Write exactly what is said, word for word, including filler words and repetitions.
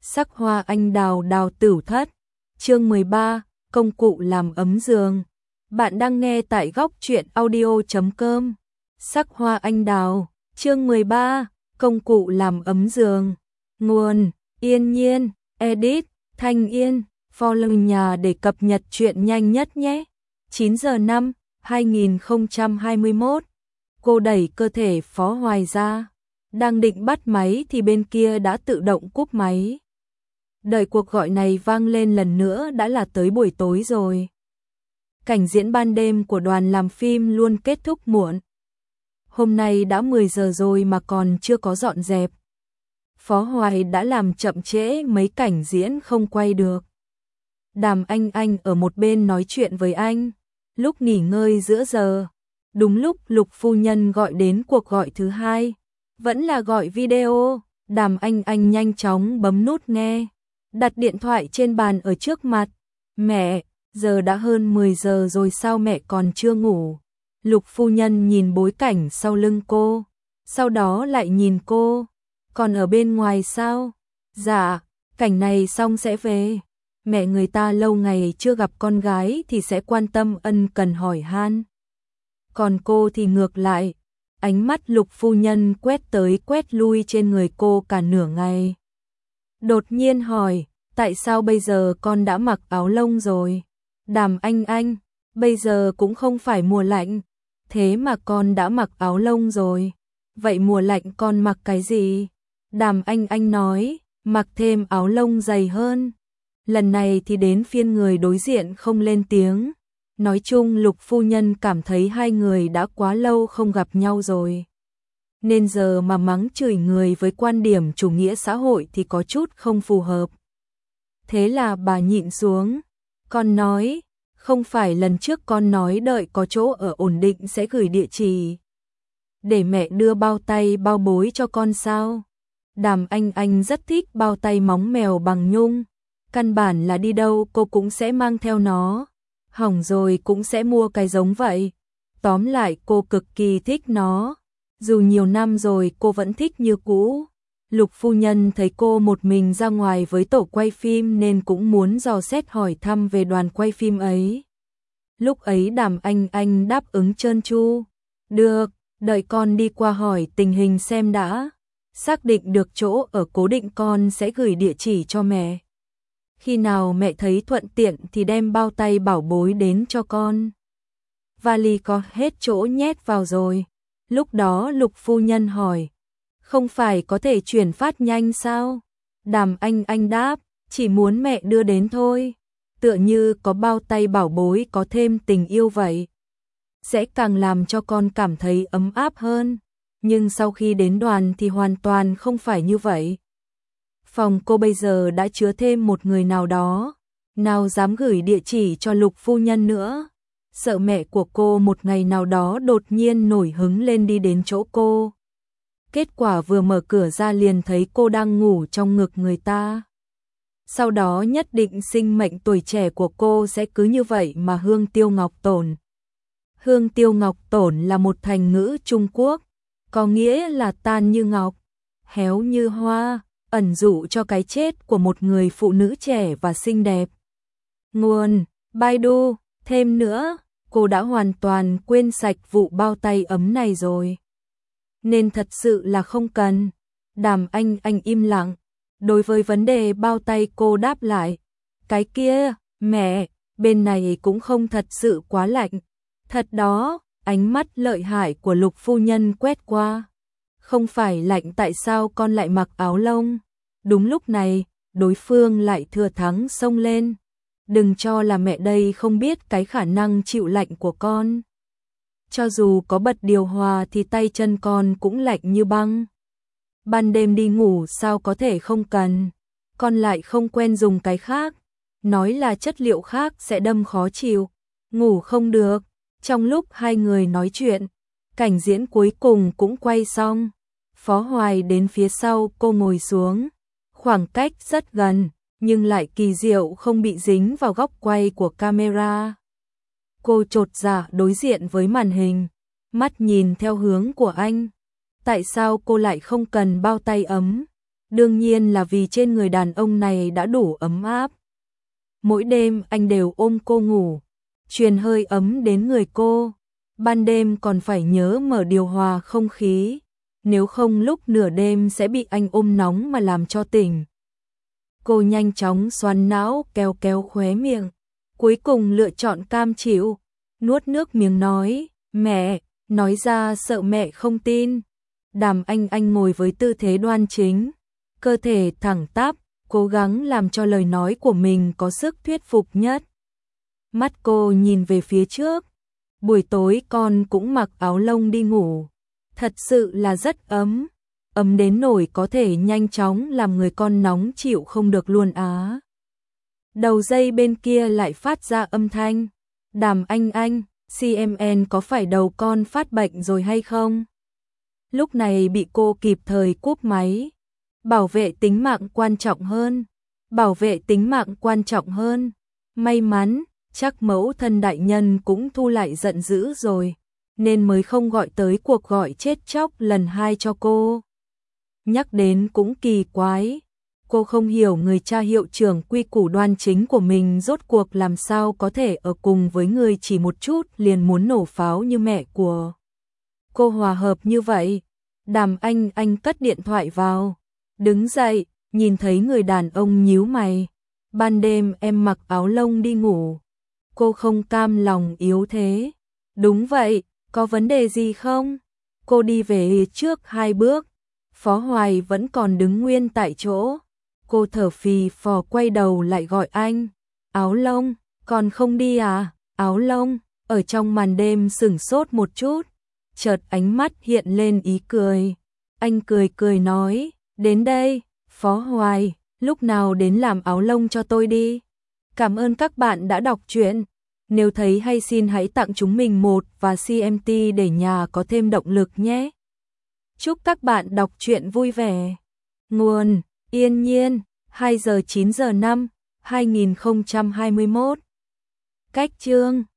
Sắc hoa anh đào đào tửu thất. Chương mười ba, công cụ làm ấm giường. Bạn đang nghe tại góc truyện audio chấm com. Sắc hoa anh đào, chương mười ba, công cụ làm ấm giường. Nguồn: Yên Nhiên, edit: Thanh Yên. Follow nhà để cập nhật chuyện nhanh nhất nhé. chín giờ năm, hai nghìn không trăm hai mươi mốt. Cô đẩy cơ thể Phó Hoài ra, đang định bắt máy thì bên kia đã tự động cúp máy. Đợi cuộc gọi này vang lên lần nữa đã là tới buổi tối rồi. Cảnh diễn ban đêm của đoàn làm phim luôn kết thúc muộn. Hôm nay đã mười giờ rồi mà còn chưa có dọn dẹp. Phó Hoài đã làm chậm trễ mấy cảnh diễn không quay được. Đàm Anh Anh ở một bên nói chuyện với anh. Lúc nghỉ ngơi giữa giờ, đúng lúc Lục phu nhân gọi đến cuộc gọi thứ hai. Vẫn là gọi video. Đàm Anh Anh nhanh chóng bấm nút nghe, đặt điện thoại trên bàn ở trước mặt. Mẹ, giờ đã hơn mười giờ rồi sao mẹ còn chưa ngủ? Lục phu nhân nhìn bối cảnh sau lưng cô, sau đó lại nhìn cô. Còn ở bên ngoài sao? Dạ, cảnh này xong sẽ về. Mẹ người ta lâu ngày chưa gặp con gái thì sẽ quan tâm ân cần hỏi han. Còn cô thì ngược lại, ánh mắt Lục phu nhân quét tới quét lui trên người cô cả nửa ngày. Đột nhiên hỏi, tại sao bây giờ con đã mặc áo lông rồi? Đàm Anh Anh, bây giờ cũng không phải mùa lạnh, thế mà con đã mặc áo lông rồi. Vậy mùa lạnh con mặc cái gì? Đàm Anh Anh nói, mặc thêm áo lông dày hơn. Lần này thì đến phiên người đối diện không lên tiếng. Nói chung Lục phu nhân cảm thấy hai người đã quá lâu không gặp nhau rồi, nên giờ mà mắng chửi người với quan điểm chủ nghĩa xã hội thì có chút không phù hợp. Thế là bà nhịn xuống. Con nói, không phải lần trước con nói đợi có chỗ ở ổn định sẽ gửi địa chỉ để mẹ đưa bao tay bao bối cho con sao? Đàm Anh Anh rất thích bao tay móng mèo bằng nhung. Căn bản là đi đâu cô cũng sẽ mang theo nó. Hỏng rồi cũng sẽ mua cái giống vậy. Tóm lại cô cực kỳ thích nó. Dù nhiều năm rồi cô vẫn thích như cũ. Lục phu nhân thấy cô một mình ra ngoài với tổ quay phim nên cũng muốn dò xét hỏi thăm về đoàn quay phim ấy. Lúc ấy Đàm Anh Anh đáp ứng trơn tru. Được, đợi con đi qua hỏi tình hình xem đã. Xác định được chỗ ở cố định con sẽ gửi địa chỉ cho mẹ. Khi nào mẹ thấy thuận tiện thì đem bao tay bảo bối đến cho con. Vali có hết chỗ nhét vào rồi. Lúc đó Lục phu nhân hỏi, không phải có thể chuyển phát nhanh sao? Đàm Anh Anh đáp, chỉ muốn mẹ đưa đến thôi. Tựa như có bao tay bảo bối có thêm tình yêu vậy. Sẽ càng làm cho con cảm thấy ấm áp hơn. Nhưng sau khi đến đoàn thì hoàn toàn không phải như vậy. Phòng cô bây giờ đã chứa thêm một người nào đó, nào dám gửi địa chỉ cho Lục phu nhân nữa. Sợ mẹ của cô một ngày nào đó đột nhiên nổi hứng lên đi đến chỗ cô. Kết quả vừa mở cửa ra liền thấy cô đang ngủ trong ngực người ta. Sau đó nhất định sinh mệnh tuổi trẻ của cô sẽ cứ như vậy mà hương tiêu ngọc tổn. Hương tiêu ngọc tổn là một thành ngữ Trung Quốc, có nghĩa là tan như ngọc, héo như hoa, ẩn dụ cho cái chết của một người phụ nữ trẻ và xinh đẹp. Nguồn: Baidu. Thêm nữa, cô đã hoàn toàn quên sạch vụ bao tay ấm này rồi, nên thật sự là không cần. Đàm Anh Anh im lặng. Đối với vấn đề bao tay cô đáp lại, cái kia, mẹ, bên này cũng không thật sự quá lạnh. Thật đó. Ánh mắt lợi hại của Lục phu nhân quét qua. Không phải lạnh tại sao con lại mặc áo lông? Đúng lúc này, đối phương lại thừa thắng xông lên. Đừng cho là mẹ đây không biết cái khả năng chịu lạnh của con. Cho dù có bật điều hòa thì tay chân con cũng lạnh như băng. Ban đêm đi ngủ sao có thể không cần. Con lại không quen dùng cái khác. Nói là chất liệu khác sẽ đâm khó chịu. Ngủ không được. Trong lúc hai người nói chuyện, cảnh diễn cuối cùng cũng quay xong. Phó Hoài đến phía sau cô ngồi xuống. Khoảng cách rất gần, nhưng lại kỳ diệu không bị dính vào góc quay của camera. Cô chột dạ đối diện với màn hình, mắt nhìn theo hướng của anh. Tại sao cô lại không cần bao tay ấm? đương nhiên là vì trên người đàn ông này đã đủ ấm áp. Mỗi đêm anh đều ôm cô ngủ, truyền hơi ấm đến người cô. Ban đêm còn phải nhớ mở điều hòa không khí, nếu không lúc nửa đêm sẽ bị anh ôm nóng mà làm cho tỉnh. Cô nhanh chóng xoắn não, kéo kéo khóe miệng, cuối cùng lựa chọn cam chịu, nuốt nước miếng nói, mẹ, nói ra sợ mẹ không tin. Đàm Anh Anh ngồi với tư thế đoan chính, cơ thể thẳng tắp, cố gắng làm cho lời nói của mình có sức thuyết phục nhất. Mắt cô nhìn về phía trước, buổi tối con cũng mặc áo lông đi ngủ, thật sự là rất ấm, ấm đến nỗi có thể nhanh chóng làm người con nóng chịu không được luôn á. Đầu dây bên kia lại phát ra âm thanh, Đàm Anh Anh, xê em en có phải đầu con phát bệnh rồi hay không? Lúc này bị cô kịp thời cúp máy. Bảo vệ tính mạng quan trọng hơn, bảo vệ tính mạng quan trọng hơn. May mắn, chắc mẫu thân đại nhân cũng thu lại giận dữ rồi, nên mới không gọi tới cuộc gọi chết chóc lần hai cho cô. Nhắc đến cũng kỳ quái, cô không hiểu người cha hiệu trưởng quy củ đoan chính của mình rốt cuộc làm sao có thể ở cùng với người chỉ một chút liền muốn nổ pháo như mẹ của cô hòa hợp như vậy. Đàm Anh Anh cất điện thoại vào, đứng dậy, nhìn thấy người đàn ông nhíu mày. Ban đêm em mặc áo lông đi ngủ. Cô không cam lòng yếu thế. Đúng vậy, có vấn đề gì không? Cô đi về trước hai bước. Phó Hoài vẫn còn đứng nguyên tại chỗ. Cô thở phì phò quay đầu lại gọi anh. Áo lông, còn không đi à? Áo lông, ở trong màn đêm sửng sốt một chút. Chợt ánh mắt hiện lên ý cười. Anh cười cười nói, đến đây, Phó Hoài, lúc nào đến làm áo lông cho tôi đi. Cảm ơn các bạn đã đọc truyện. Nếu thấy hay xin hãy tặng chúng mình một và xê em tê để nhà có thêm động lực nhé. Chúc các bạn đọc truyện vui vẻ. Nguồn Yên Nhiên, hai giờ chín giờ năm, hai nghìn không trăm hai mươi mốt. Cách chương